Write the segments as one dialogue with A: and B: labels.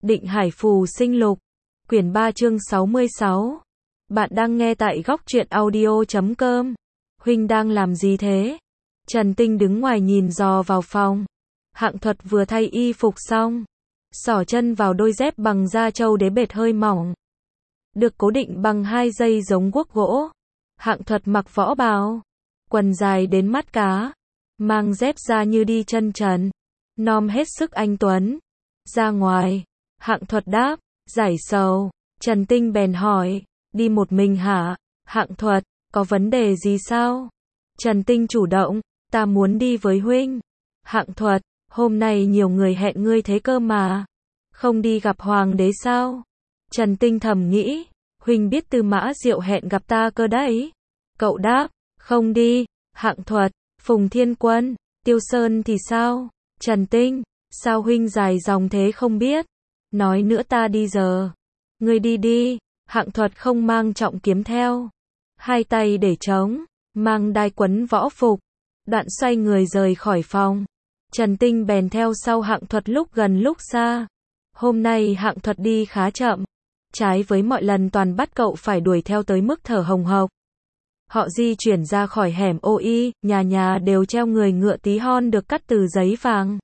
A: Định Hải Phù Sinh Lục, quyển 3 chương 66. Bạn đang nghe tại góc truyện audio.com. Huynh đang làm gì thế? Trần Tinh đứng ngoài nhìn dò vào phòng. Hạng Thuật vừa thay y phục xong, xỏ chân vào đôi dép bằng da trâu đế bệt hơi mỏng, được cố định bằng 2 dây giống guốc gỗ. Hạng Thuật mặc võ bào, quần dài đến mắt cá, mang dép da như đi chân trần, nom hết sức anh tuấn. Ra ngoài, Hạng Thuật đáp, giải sầu. Trần Tinh bèn hỏi, đi một mình hả? Hạng Thuật, có vấn đề gì sao? Trần Tinh chủ động, ta muốn đi với huynh. Hạng Thuật, hôm nay nhiều người hẹn ngươi thế cơ mà, không đi gặp hoàng đế sao? Trần Tinh thầm nghĩ, huynh biết Tư Mã Diệu hẹn gặp ta cơ đấy. Cậu đáp, không đi. Hạng Thuật, Phùng Thiên Quân, Tiêu Sơn thì sao? Trần Tinh, sao huynh dài dòng thế không biết? Nói nữa ta đi giờ. Ngươi đi đi. Hạng Thuật không mang trọng kiếm theo, hai tay để trống, mang đai quấn võ phục, đoạn xoay người rời khỏi phòng. Trần Tinh bèn theo sau Hạng Thuật lúc gần lúc xa. Hôm nay Hạng Thuật đi khá chậm, trái với mọi lần toàn bắt cậu phải đuổi theo tới mức thở hồng hộc. Họ di chuyển ra khỏi hẻm ô y, nhà nhà đều treo người ngựa tí hon được cắt từ giấy vàng.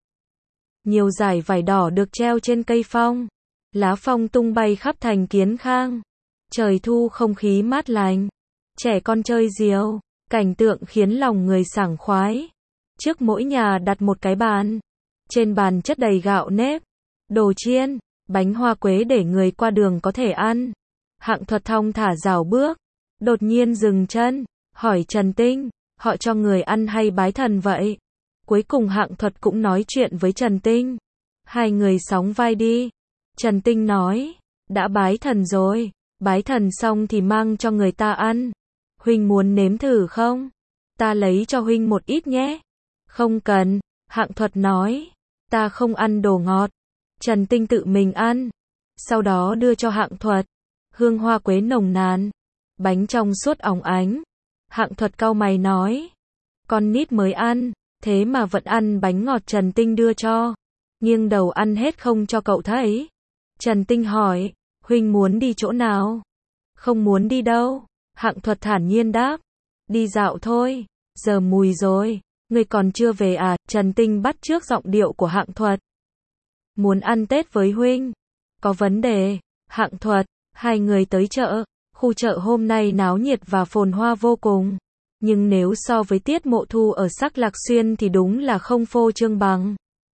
A: Nhiều dải vải đỏ được treo trên cây phong, lá phong tung bay khắp thành Kiến Khang. Trời thu không khí mát lành, trẻ con chơi diều, cảnh tượng khiến lòng người sảng khoái. Trước mỗi nhà đặt một cái bàn, trên bàn chất đầy gạo nếp, đồ chiên, bánh hoa quế để người qua đường có thể ăn. Hạng Thuật thong thả rảo bước, đột nhiên dừng chân, hỏi Trần Tinh, họ cho người ăn hay bái thần vậy? Cuối cùng Hạng Thuật cũng nói chuyện với Trần Tinh. Hai người sóng vai đi. Trần Tinh nói, đã bái thần rồi, bái thần xong thì mang cho người ta ăn. Huynh muốn nếm thử không? Ta lấy cho huynh một ít nhé. Không cần, Hạng Thuật nói, ta không ăn đồ ngọt. Trần Tinh tự mình ăn, sau đó đưa cho Hạng Thuật. Hương hoa quế nồng nàn, bánh trong suốt óng ánh. Hạng Thuật cau mày nói, con nít mới ăn, thế mà vẫn ăn bánh ngọt Trần Tinh đưa cho. Nghiêng đầu ăn hết không cho cậu thấy. Trần Tinh hỏi, huynh muốn đi chỗ nào? Không muốn đi đâu. Hạng Thuật thản nhiên đáp, đi dạo thôi. Giờ mùi rồi, ngươi còn chưa về à? Trần Tinh bắt chước giọng điệu của Hạng Thuật. Muốn ăn Tết với huynh. Có vấn đề. Hạng Thuật, hai người tới chợ. Khu chợ hôm nay náo nhiệt và phồn hoa vô cùng. Nhưng nếu so với tiết mộ thu ở Sắc Lạc Xuyên thì đúng là không phô trương bằng.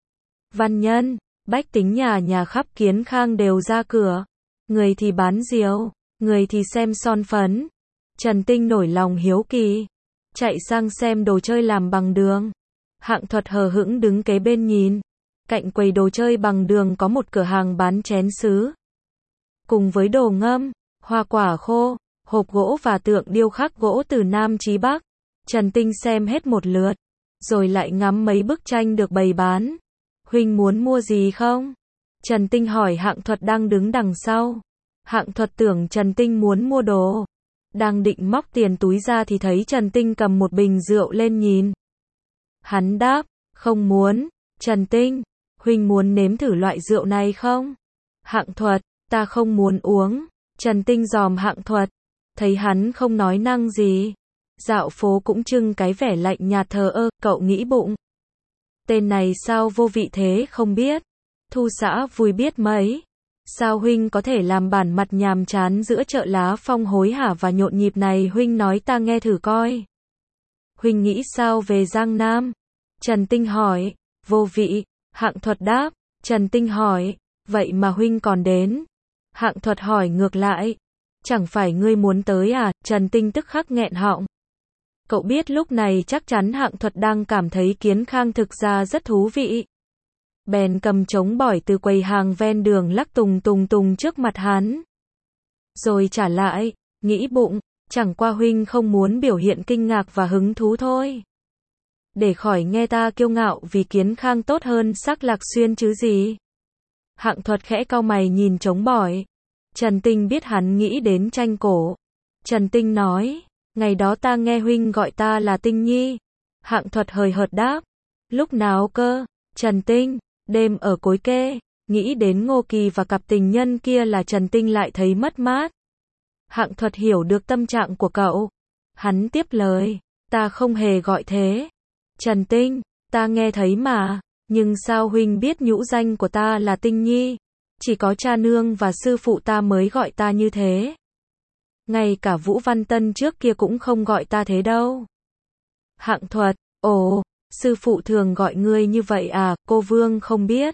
A: Văn nhân, bách tính nhà nhà khắp Kiến Khang đều ra cửa. Người thì bán diều, người thì xem son phấn. Trần Tinh nổi lòng hiếu kỳ, chạy sang xem đồ chơi làm bằng đường. Hạng Thuật hờ hững đứng kế bên nhìn. Cạnh quầy đồ chơi bằng đường có một cửa hàng bán chén sứ, cùng với đồ ngâm, hoa quả khô, hộp gỗ và tượng điêu khắc gỗ từ Nam chí Bắc. Trần Tinh xem hết một lượt, rồi lại ngắm mấy bức tranh được bày bán. Huynh muốn mua gì không? Trần Tinh hỏi Hạng Thuật đang đứng đằng sau. Hạng Thuật tưởng Trần Tinh muốn mua đồ, đang định móc tiền túi ra thì thấy Trần Tinh cầm một bình rượu lên nhìn. Hắn đáp, không muốn. Trần Tinh, huynh muốn nếm thử loại rượu này không? Hạng Thuật, ta không muốn uống. Trần Tinh dòm Hạng Thuật, thấy hắn không nói năng gì, dạo phố cũng trưng cái vẻ lạnh nhạt thờ ơ. Cậu nghĩ bụng, tên này sao vô vị thế không biết. Thu xã vui biết mấy. Sao huynh có thể làm bản mặt nhàm chán giữa chợ lá phong hối hả và nhộn nhịp này? Huynh nói ta nghe thử coi. Huynh nghĩ sao về Giang Nam? Trần Tinh hỏi. Vô vị. Hạng Thuật đáp. Trần Tinh hỏi, vậy mà huynh còn đến? Hạng Thuật hỏi ngược lại, chẳng phải ngươi muốn tới à? Trần Tinh tức khắc nghẹn họng. Cậu biết lúc này chắc chắn Hạng Thuật đang cảm thấy Kiến Khang thực ra rất thú vị. Bèn cầm trống bỏi từ quầy hàng ven đường lắc tùng tùng tùng trước mặt hắn. Rồi trả lại, nghĩ bụng, chẳng qua huynh không muốn biểu hiện kinh ngạc và hứng thú thôi. Để khỏi nghe ta kiêu ngạo vì Kiến Khang tốt hơn Sắc Lạc Xuyên chứ gì. Hạng Thuật khẽ cau mày nhìn trống bỏi. Trần Tinh biết hắn nghĩ đến tranh cổ. Trần Tinh nói, ngày đó ta nghe huynh gọi ta là Tinh Nhi. Hạng Thuật hời hợt đáp, lúc nào cơ? Trần Tinh, đêm ở Cối Kê. Nghĩ đến Ngô Kỳ và cặp tình nhân kia là Trần Tinh lại thấy mất mát. Hạng Thuật hiểu được tâm trạng của cậu. Hắn tiếp lời, ta không hề gọi thế. Trần Tinh, ta nghe thấy mà, nhưng sao huynh biết nhũ danh của ta là Tinh Nhi? Chỉ có cha nương và sư phụ ta mới gọi ta như thế. Ngay cả Vũ Văn Tân trước kia cũng không gọi ta thế đâu. Hạng Thuật, ồ, sư phụ thường gọi ngươi như vậy à, cô Vương không biết.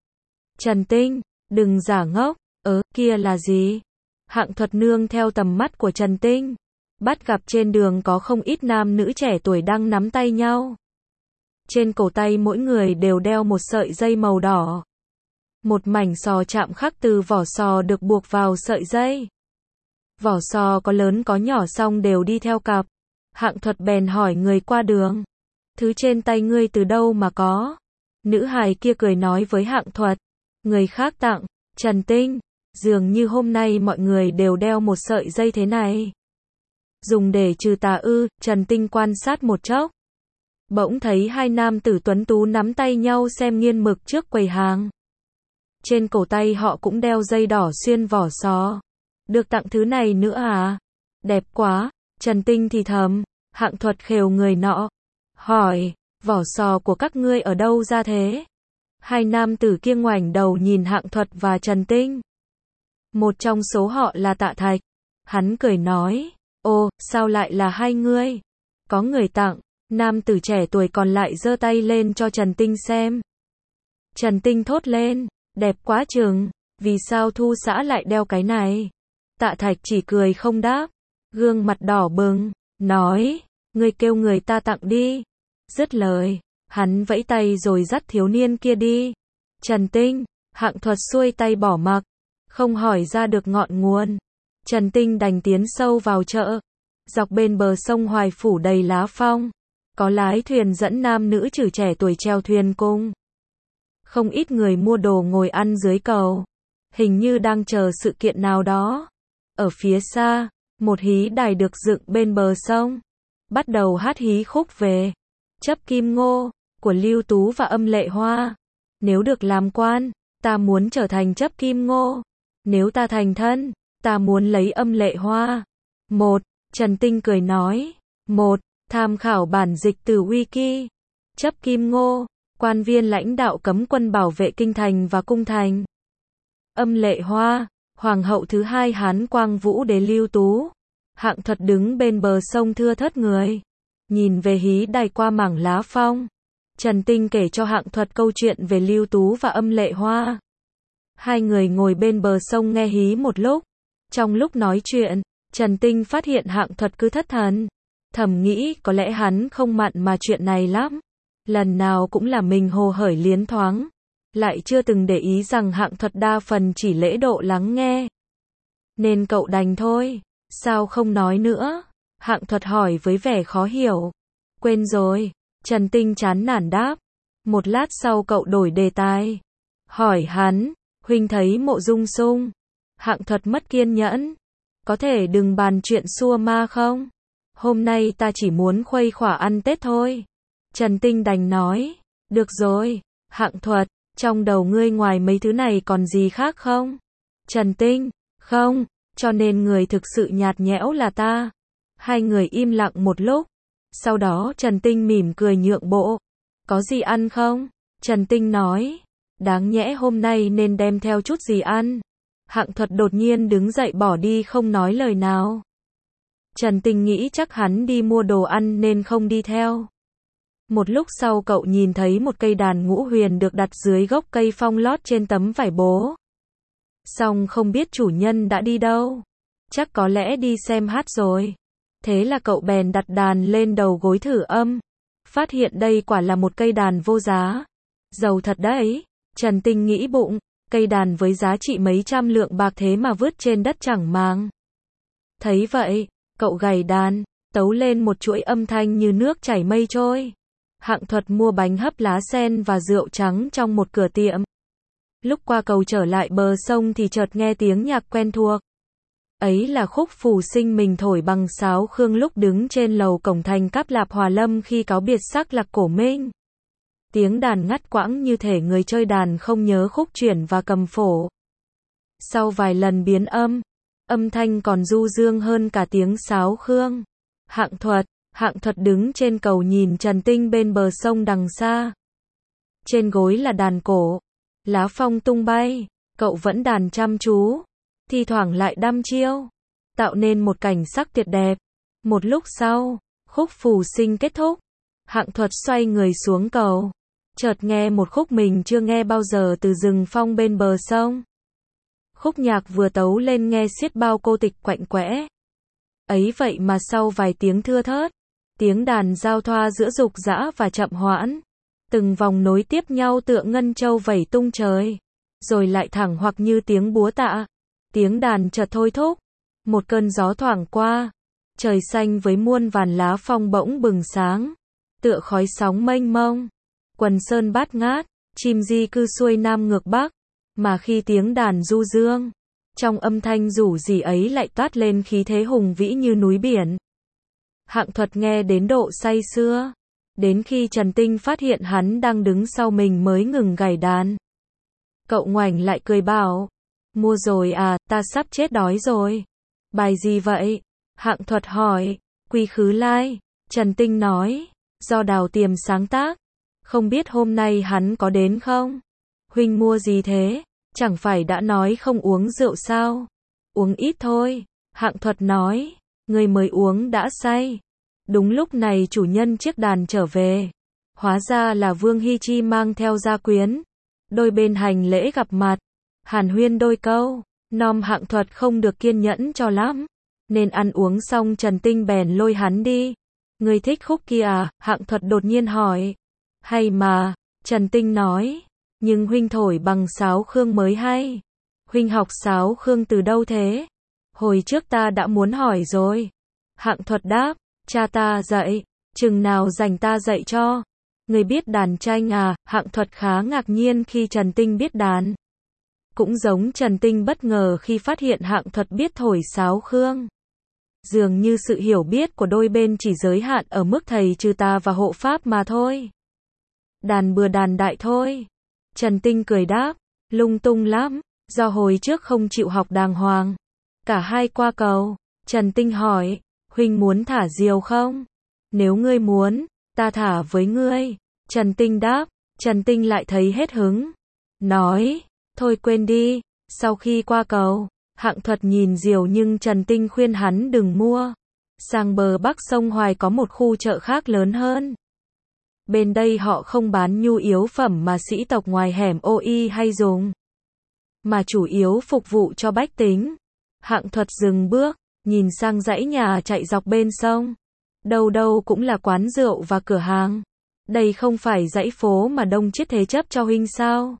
A: Trần Tinh, đừng giả ngốc, kia là gì? Hạng Thuật nương theo tầm mắt của Trần Tinh, bắt gặp trên đường có không ít nam nữ trẻ tuổi đang nắm tay nhau. Trên cổ tay mỗi người đều đeo một sợi dây màu đỏ. Một mảnh sò chạm khắc từ vỏ sò được buộc vào sợi dây. Vỏ sò có lớn có nhỏ song đều đi theo cặp. Hạng Thuật bèn hỏi người qua đường, thứ trên tay ngươi từ đâu mà có? Nữ hài kia cười nói với Hạng Thuật, người khác tặng. Trần Tinh, dường như hôm nay mọi người đều đeo một sợi dây thế này. Dùng để trừ tà ư? Trần Tinh quan sát một chốc. Bỗng thấy hai nam tử tuấn tú nắm tay nhau xem nghiên mực trước quầy hàng. Trên cổ tay họ cũng đeo dây đỏ xuyên vỏ sò. Được tặng thứ này nữa à? Đẹp quá. Trần Tinh thì thầm. Hạng Thuật khều người nọ. Hỏi, vỏ sò của các ngươi ở đâu ra thế? Hai nam tử kia ngoảnh đầu nhìn Hạng Thuật và Trần Tinh. Một trong số họ là Tạ Thạch. Hắn cười nói, ô, sao lại là hai ngươi? Có người tặng. Nam tử trẻ tuổi còn lại giơ tay lên cho Trần Tinh xem. Trần Tinh thốt lên, đẹp quá chừng, vì sao Thu xã lại đeo cái này? Tạ Thạch chỉ cười không đáp, gương mặt đỏ bừng, nói, ngươi kêu người ta tặng đi. Dứt lời, hắn vẫy tay rồi dắt thiếu niên kia đi. Trần Tinh, Hạng Thuật xuôi tay bỏ mặc, không hỏi ra được ngọn nguồn. Trần Tinh đành tiến sâu vào chợ. Dọc bên bờ sông Hoài phủ đầy lá phong. Có lái thuyền dẫn nam nữ trừ trẻ tuổi chèo thuyền cùng. Không ít người mua đồ ngồi ăn dưới cầu. Hình như đang chờ sự kiện nào đó. Ở phía xa, một hí đài được dựng bên bờ sông. Bắt đầu hát hí khúc về Chấp Kim Ngô của Lưu Tú và Âm Lệ Hoa. Nếu được làm quan, ta muốn trở thành Chấp Kim Ngô. Nếu ta thành thân, ta muốn lấy Âm Lệ Hoa. Trần Tinh cười nói. Tham khảo bản dịch từ Wiki. Chấp Kim Ngô, quan viên lãnh đạo cấm quân bảo vệ kinh thành và cung thành. Âm Lệ Hoa, hoàng hậu thứ hai Hán Quang Vũ Đế Lưu Tú. Hạng Thuật đứng bên bờ sông thưa thớt người, nhìn về hí đài qua mảng lá phong. Trần Tinh kể cho Hạng Thuật câu chuyện về Lưu Tú và Âm Lệ Hoa. Hai người ngồi bên bờ sông nghe hí một lúc. Trong lúc nói chuyện, Trần Tinh phát hiện Hạng Thuật cứ thất thần. Thầm nghĩ có lẽ hắn không mặn mà chuyện này lắm. Lần nào cũng là mình hồ hởi liến thoáng. Lại chưa từng để ý rằng Hạng Thuật đa phần chỉ lễ độ lắng nghe. Nên cậu đành thôi. Sao không nói nữa? Hạng Thuật hỏi với vẻ khó hiểu. Quên rồi. Trần Tinh chán nản đáp. Một lát sau cậu đổi đề tài. Hỏi hắn, huynh thấy Mộ Dung Sung? Hạng Thuật mất kiên nhẫn. Có thể đừng bàn chuyện xua ma không? Hôm nay ta chỉ muốn khuây khỏa ăn Tết thôi. Trần Tinh đành nói. Được rồi. Hạng Thuật, trong đầu ngươi ngoài mấy thứ này còn gì khác không? Trần Tinh, không, cho nên người thực sự nhạt nhẽo là ta. Hai người im lặng một lúc. Sau đó Trần Tinh mỉm cười nhượng bộ. Có gì ăn không? Trần Tinh nói. Đáng nhẽ hôm nay nên đem theo chút gì ăn. Hạng Thuật đột nhiên đứng dậy bỏ đi không nói lời nào. Trần Tinh nghĩ chắc hắn đi mua đồ ăn nên không đi theo. Một lúc sau cậu nhìn thấy một cây đàn ngũ huyền được đặt dưới gốc cây phong lót trên tấm vải bố. Song không biết chủ nhân đã đi đâu. Chắc có lẽ đi xem hát rồi. Thế là cậu bèn đặt đàn lên đầu gối thử âm. Phát hiện đây quả là một cây đàn vô giá. Giàu thật đấy. Trần Tinh nghĩ bụng, cây đàn với giá trị mấy trăm lượng bạc thế mà vứt trên đất chẳng màng. Thấy vậy, cậu gảy đàn, tấu lên một chuỗi âm thanh như nước chảy mây trôi. Hạng Thuật mua bánh hấp lá sen và rượu trắng trong một cửa tiệm. Lúc qua cầu trở lại bờ sông thì chợt nghe tiếng nhạc quen thuộc. Ấy là khúc Phù Sinh mình thổi bằng sáo Khương lúc đứng trên lầu cổng thành Cáp Lạp Hòa Lâm khi cáo biệt sắc Lạc Cổ Minh. Tiếng đàn ngắt quãng như thể người chơi đàn không nhớ khúc chuyển và cầm phổ. Sau vài lần biến âm thanh còn du dương hơn cả tiếng sáo khương. Hạng Thuật đứng trên cầu nhìn Trần Tinh bên bờ sông đằng xa. Trên gối là đàn cổ, lá phong tung bay, cậu vẫn đàn chăm chú, thi thoảng lại đăm chiêu, tạo nên một cảnh sắc tuyệt đẹp. Một lúc sau, khúc phù sinh kết thúc, Hạng Thuật xoay người xuống cầu, chợt nghe một khúc mình chưa nghe bao giờ từ rừng phong bên bờ sông. Khúc nhạc vừa tấu lên nghe xiết bao cô tịch quạnh quẽ. Ấy vậy mà sau vài tiếng thưa thớt, tiếng đàn giao thoa giữa dục dã và chậm hoãn, từng vòng nối tiếp nhau tựa ngân châu vẩy tung trời, rồi lại thẳng hoặc như tiếng búa tạ. Tiếng đàn chợt thôi thúc, một cơn gió thoảng qua, trời xanh với muôn vàn lá phong bỗng bừng sáng, tựa khói sóng mênh mông, quần sơn bát ngát, chim di cư xuôi nam ngược bắc, mà khi tiếng đàn du dương, trong âm thanh rủ rỉ ấy lại toát lên khí thế hùng vĩ như núi biển. Hạng Thuật nghe đến độ say sưa, đến khi Trần Tinh phát hiện hắn đang đứng sau mình mới ngừng gảy đàn. Cậu ngoảnh lại cười bảo, mua rồi à, ta sắp chết đói rồi. Bài gì vậy? Hạng Thuật hỏi. Quy Khứ Lai. Trần Tinh nói, do Đào Tiềm sáng tác. Không biết hôm nay hắn có đến không? Huynh mua gì thế? Chẳng phải đã nói không uống rượu sao? Uống ít thôi. Hạng Thuật nói, người mới uống đã say. Đúng lúc này chủ nhân chiếc đàn trở về. Hóa ra là Vương Hy Chi mang theo gia quyến. Đôi bên hành lễ gặp mặt, hàn huyên đôi câu. Hạng Thuật không được kiên nhẫn cho lắm, nên ăn uống xong Trần Tinh bèn lôi hắn đi. Người thích khúc kia à? Hạng Thuật đột nhiên hỏi. Hay mà, Trần Tinh nói, nhưng huynh thổi bằng sáo khương mới hay. Huynh học sáo khương từ đâu thế? Hồi trước ta đã muốn hỏi rồi. Hạng Thuật đáp, cha ta dạy, chừng nào rảnh ta dạy cho. Người biết đàn tranh à? Hạng Thuật khá ngạc nhiên khi Trần Tinh biết đàn. Cũng giống Trần Tinh bất ngờ khi phát hiện Hạng Thuật biết thổi sáo khương. Dường như sự hiểu biết của đôi bên chỉ giới hạn ở mức thầy trừ tà và hộ pháp mà thôi. Đàn bừa đàn đại thôi. Trần Tinh cười đáp, lung tung lắm, do hồi trước không chịu học đàng hoàng. Cả hai qua cầu, Trần Tinh hỏi, huynh muốn thả diều không? Nếu ngươi muốn, ta thả với ngươi. Trần Tinh đáp. Trần Tinh lại thấy hết hứng, nói, thôi quên đi. Sau khi qua cầu, Hạng Thuật nhìn diều nhưng Trần Tinh khuyên hắn đừng mua. Sang bờ bắc sông Hoài có một khu chợ khác lớn hơn. Bên đây họ không bán nhu yếu phẩm mà sĩ tộc ngoài hẻm ô y hay dùng, mà chủ yếu phục vụ cho bách tính. Hạng Thuật dừng bước, nhìn sang dãy nhà chạy dọc bên sông. Đâu đâu cũng là quán rượu và cửa hàng. Đây không phải dãy phố mà Đông Chiết thế chấp cho huynh sao?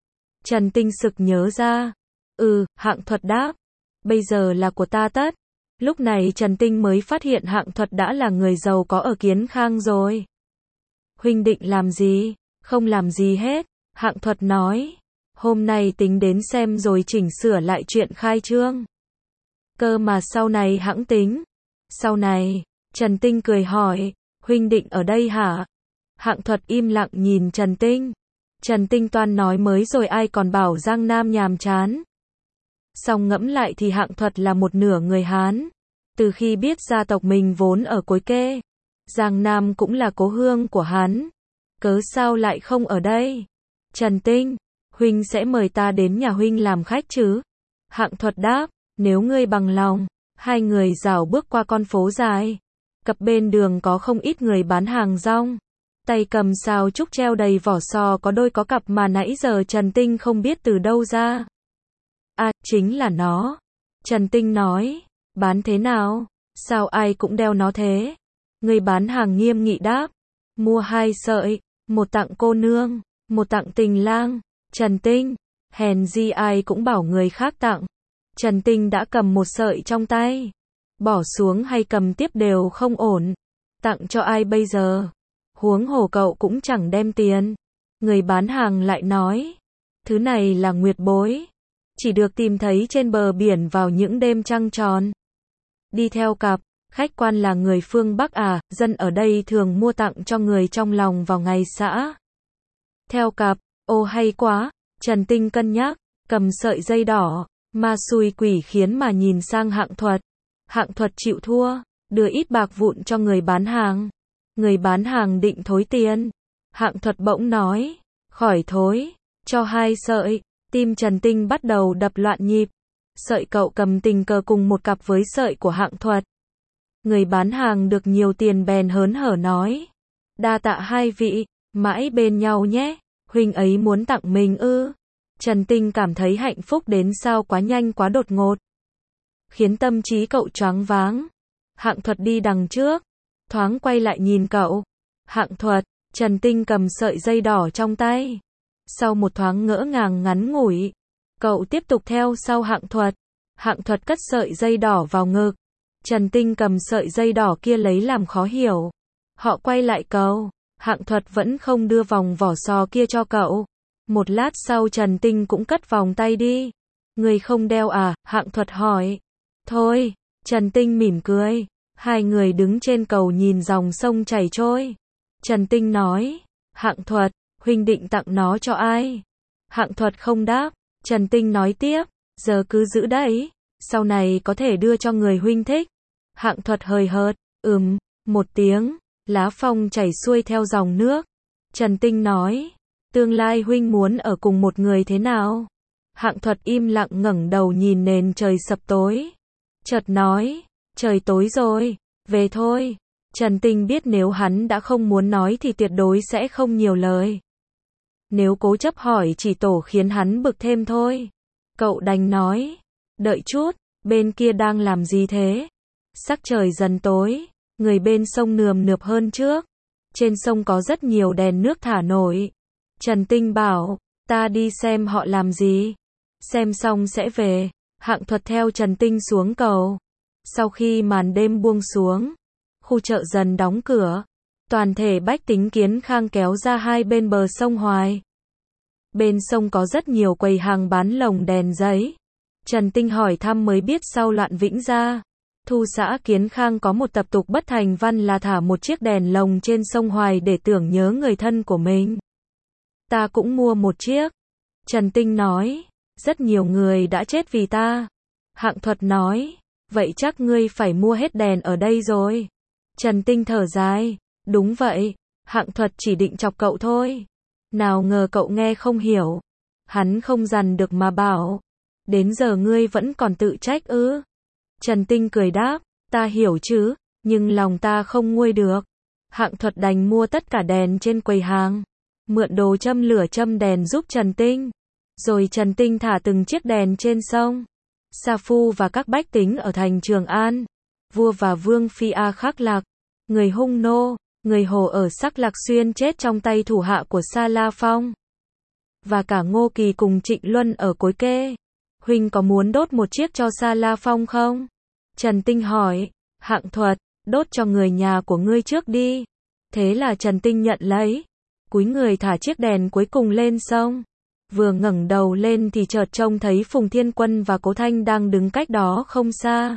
A: Trần Tinh sực nhớ ra. Hạng Thuật đáp. Bây giờ là của ta tất. Lúc này Trần Tinh mới phát hiện Hạng Thuật đã là người giàu có ở Kiến Khang rồi. Huynh định làm gì? Không làm gì hết. Hạng Thuật nói. Hôm nay tính đến xem rồi chỉnh sửa lại chuyện khai trương. Cơ mà sau này hẵng tính. Sau này, Trần Tinh cười hỏi. Huynh định ở đây hả? Hạng Thuật im lặng nhìn Trần Tinh. Trần Tinh toan nói mới rồi ai còn bảo Giang Nam nhàm chán. Xong ngẫm lại thì Hạng Thuật là một nửa người Hán. Từ khi biết gia tộc mình vốn ở Cối Kê, Giang Nam cũng là cố hương của hắn. Cớ sao lại không ở đây? Trần Tinh, huynh sẽ mời ta đến nhà huynh làm khách chứ? Hạng Thuật đáp, nếu ngươi bằng lòng. Hai người rảo bước qua con phố dài. Cặp bên đường có không ít người bán hàng rong. Tay cầm sào trúc treo đầy vỏ sò có đôi có cặp mà nãy giờ Trần Tinh không biết từ đâu ra. À, chính là nó. Trần Tinh nói, bán thế nào? Sao ai cũng đeo nó thế? Người bán hàng nghiêm nghị đáp, mua 2 sợi, một tặng cô nương, một tặng tình lang. Trần Tinh, hèn gì ai cũng bảo người khác tặng. Trần Tinh đã cầm một sợi trong tay. Bỏ xuống hay cầm tiếp đều không ổn. Tặng cho ai bây giờ? Huống hồ cậu cũng chẳng đem tiền. Người bán hàng lại nói, thứ này là nguyệt bối, chỉ được tìm thấy trên bờ biển vào những đêm trăng tròn. Đi theo cặp, khách quan là người phương Bắc à, dân ở đây thường mua tặng cho người trong lòng vào ngày xã Theo cặp, ô hay quá, Trần Tinh cân nhắc, cầm sợi dây đỏ, ma xui quỷ khiến mà nhìn sang Hạng Thuật. Hạng Thuật chịu thua, đưa ít bạc vụn cho người bán hàng. Người bán hàng định thối tiền. Hạng Thuật bỗng nói, khỏi thối, cho 2 sợi. Tim Trần Tinh bắt đầu đập loạn nhịp. Sợi cậu cầm tình cờ cùng một cặp với sợi của Hạng Thuật. Người bán hàng được nhiều tiền bèn hớn hở nói, đa tạ hai vị, mãi bên nhau nhé, huynh ấy muốn tặng mình ư. Trần Tinh cảm thấy hạnh phúc đến sao quá nhanh quá đột ngột, khiến tâm trí cậu choáng váng. Hạng Thuật đi đằng trước, thoáng quay lại nhìn cậu. Hạng Thuật, Trần Tinh cầm sợi dây đỏ trong tay. Sau một thoáng ngỡ ngàng ngắn ngủi, cậu tiếp tục theo sau Hạng Thuật. Hạng Thuật cất sợi dây đỏ vào ngực. Trần Tinh cầm sợi dây đỏ kia lấy làm khó hiểu. Họ quay lại cậu. Hạng Thuật vẫn không đưa vòng vỏ sò kia cho cậu. Một lát sau Trần Tinh cũng cất vòng tay đi. Người không đeo à? Hạng Thuật hỏi. Thôi, Trần Tinh mỉm cười. Hai người đứng trên cầu nhìn dòng sông chảy trôi. Trần Tinh nói, Hạng Thuật, huynh định tặng nó cho ai? Hạng Thuật không đáp. Trần Tinh nói tiếp, giờ cứ giữ đấy, sau này có thể đưa cho người huynh thích. Hạng Thuật hời hợt, một tiếng, lá phong chảy xuôi theo dòng nước. Trần Tinh nói, tương lai huynh muốn ở cùng một người thế nào? Hạng Thuật im lặng ngẩng đầu nhìn nền trời sập tối. Chợt nói, trời tối rồi, về thôi. Trần Tinh biết nếu hắn đã không muốn nói thì tuyệt đối sẽ không nhiều lời. Nếu cố chấp hỏi chỉ tổ khiến hắn bực thêm thôi. Cậu đành nói, đợi chút, bên kia đang làm gì thế? Sắc trời dần tối, người bên sông nườm nượp hơn trước. Trên sông có rất nhiều đèn nước thả nổi. Trần Tinh bảo, ta đi xem họ làm gì. Xem xong sẽ về. Hạng Thuật theo Trần Tinh xuống cầu. Sau khi màn đêm buông xuống, khu chợ dần đóng cửa. Toàn thể bách tính Kiến Khang kéo ra hai bên bờ sông Hoài. Bên sông có rất nhiều quầy hàng bán lồng đèn giấy. Trần Tinh hỏi thăm mới biết sau loạn Vĩnh Gia, Thu xã Kiến Khang có một tập tục bất thành văn là thả một chiếc đèn lồng trên sông Hoài để tưởng nhớ người thân của mình. Ta cũng mua một chiếc. Trần Tinh nói, rất nhiều người đã chết vì ta. Hạng Thuật nói, vậy chắc ngươi phải mua hết đèn ở đây rồi. Trần Tinh thở dài, đúng vậy, Hạng Thuật chỉ định chọc cậu thôi. Nào ngờ cậu nghe không hiểu. Hắn không dằn được mà bảo, đến giờ ngươi vẫn còn tự trách ư? Trần Tinh cười đáp, ta hiểu chứ, nhưng lòng ta không nguôi được. Hạng Thuật đành mua tất cả đèn trên quầy hàng, mượn đồ châm lửa châm đèn giúp Trần Tinh. Rồi Trần Tinh thả từng chiếc đèn trên sông. Sa Phu và các bách tính ở thành Trường An, vua và vương phi A Khắc Lạc, người Hung Nô, người Hồ ở Sắc Lạc Xuyên chết trong tay thủ hạ của Sa La Phong. Và cả Ngô Kỳ cùng Trịnh Luân ở Cối Kê. Huynh có muốn đốt một chiếc cho Sa La Phong không? Trần Tinh hỏi. Hạng Thuật, đốt cho người nhà của ngươi trước đi. Thế là Trần Tinh nhận lấy. Cúi người thả chiếc đèn cuối cùng lên sông. Vừa ngẩng đầu lên thì chợt trông thấy Phùng Thiên Quân và Cố Thanh đang đứng cách đó không xa.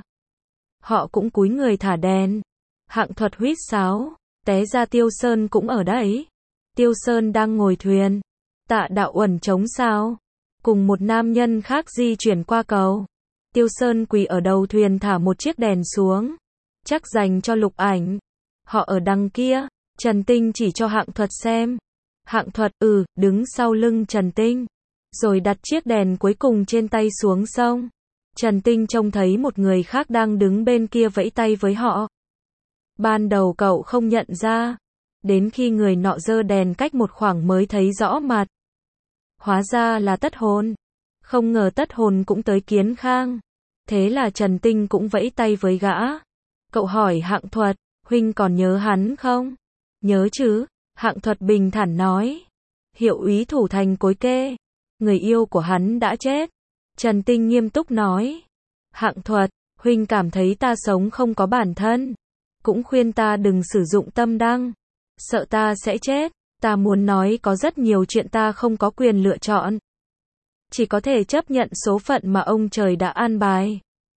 A: Họ cũng cúi người thả đèn. Hạng Thuật huýt sáo, té ra Tiêu Sơn cũng ở đấy. Tiêu Sơn đang ngồi thuyền. Tạ Đạo Uẩn trống sao, cùng một nam nhân khác di chuyển qua cầu. Tiêu Sơn quỳ ở đầu thuyền thả một chiếc đèn xuống, chắc dành cho Lục Ảnh. Họ ở đằng kia. Trần Tinh chỉ cho Hạng Thuật xem. Hạng Thuật, đứng sau lưng Trần Tinh, rồi đặt chiếc đèn cuối cùng trên tay xuống sông. Trần Tinh trông thấy một người khác đang đứng bên kia vẫy tay với họ. Ban đầu cậu không nhận ra, đến khi người nọ giơ đèn cách một khoảng mới thấy rõ mặt. Hóa ra là Tất Hồn. Không ngờ Tất Hồn cũng tới Kiến Khang. Thế là Trần Tinh cũng vẫy tay với gã. Cậu hỏi Hạng Thuật, huynh còn nhớ hắn không? Nhớ chứ, Hạng Thuật bình thản nói. Hiệu úy thủ thành Cối Kê, người yêu của hắn đã chết. Trần Tinh nghiêm túc nói. Hạng Thuật, huynh cảm thấy ta sống không có bản thân. Cũng khuyên ta đừng sử dụng tâm đăng. Sợ ta sẽ chết. Ta muốn nói có rất nhiều chuyện ta không có quyền lựa chọn. Chỉ có thể chấp nhận số phận mà ông trời đã an bài.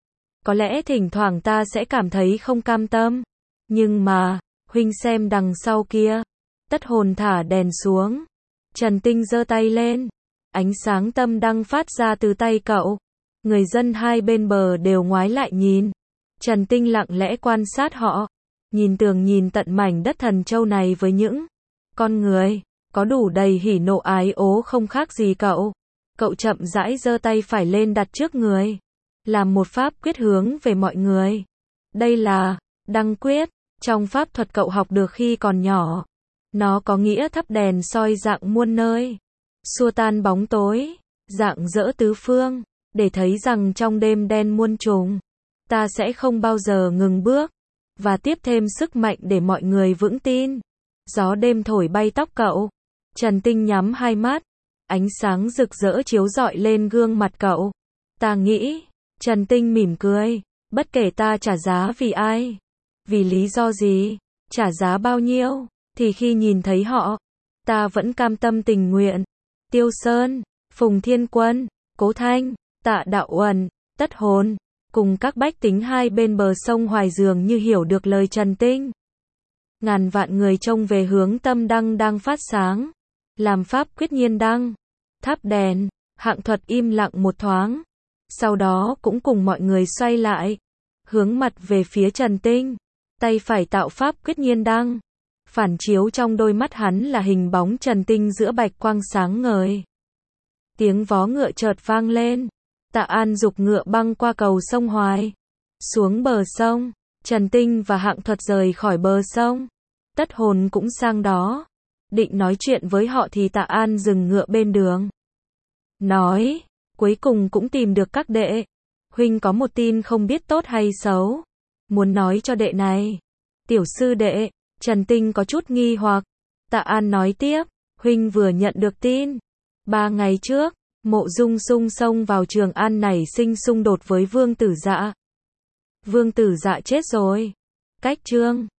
A: Có lẽ thỉnh thoảng ta sẽ cảm thấy không cam tâm. Nhưng mà, huynh xem đằng sau kia. Tất Hồn thả đèn xuống. Trần Tinh giơ tay lên. Ánh sáng tâm đăng phát ra từ tay cậu. Người dân hai bên bờ đều ngoái lại nhìn. Trần Tinh lặng lẽ quan sát họ. Nhìn tường nhìn tận mảnh đất Thần Châu này với những con người có đủ đầy hỉ nộ ái ố không khác gì cậu. Cậu chậm rãi giơ tay phải lên đặt trước người. Làm một pháp quyết hướng về mọi người. Đây là đăng quyết. Trong pháp thuật cậu học được khi còn nhỏ. Nó có nghĩa thắp đèn soi rạng muôn nơi. Xua tan bóng tối. Rạng rỡ tứ phương. Để thấy rằng trong đêm đen muôn trùng. Ta sẽ không bao giờ ngừng bước. Và tiếp thêm sức mạnh để mọi người vững tin. Gió đêm thổi bay tóc cậu. Trần Tinh nhắm hai mắt. Ánh sáng rực rỡ chiếu rọi lên gương mặt cậu. Ta nghĩ. Trần Tinh mỉm cười. Bất kể ta trả giá vì ai. Vì lý do gì. Trả giá bao nhiêu. Thì khi nhìn thấy họ. Ta vẫn cam tâm tình nguyện. Tiêu Sơn. Phùng Thiên Quân. Cố Thanh. Tạ Đạo Uẩn. Tất Hồn. Cùng các bách tính hai bên bờ sông Hoài dường như hiểu được lời Trần Tinh. Ngàn vạn người trông về hướng tâm đăng đang phát sáng. Làm pháp quyết nhiên đăng. Thắp đèn. Hạng thuật im lặng một thoáng. Sau đó cũng cùng mọi người xoay lại. Hướng mặt về phía Trần Tinh. Tay phải tạo pháp quyết nhiên đăng. Phản chiếu trong đôi mắt hắn là hình bóng Trần Tinh giữa bạch quang sáng ngời. Tiếng vó ngựa chợt vang lên. Tạ An giục ngựa băng qua cầu sông Hoài. Xuống bờ sông. Trần Tinh và Hạng Thuật rời khỏi bờ sông. Tất Hồn cũng sang đó. Định nói chuyện với họ thì Tạ An dừng ngựa bên đường. Nói. Cuối cùng cũng tìm được các đệ. Huynh có một tin không biết tốt hay xấu. Muốn nói cho đệ này. Tiểu sư đệ. Trần Tinh có chút nghi hoặc. Tạ An nói tiếp. Huynh vừa nhận được tin. 3 ngày trước. Mộ Dung Sung xông vào Trường An nảy sinh xung đột với Vương Tử Dạ. Vương Tử Dạ chết rồi. Cách Trương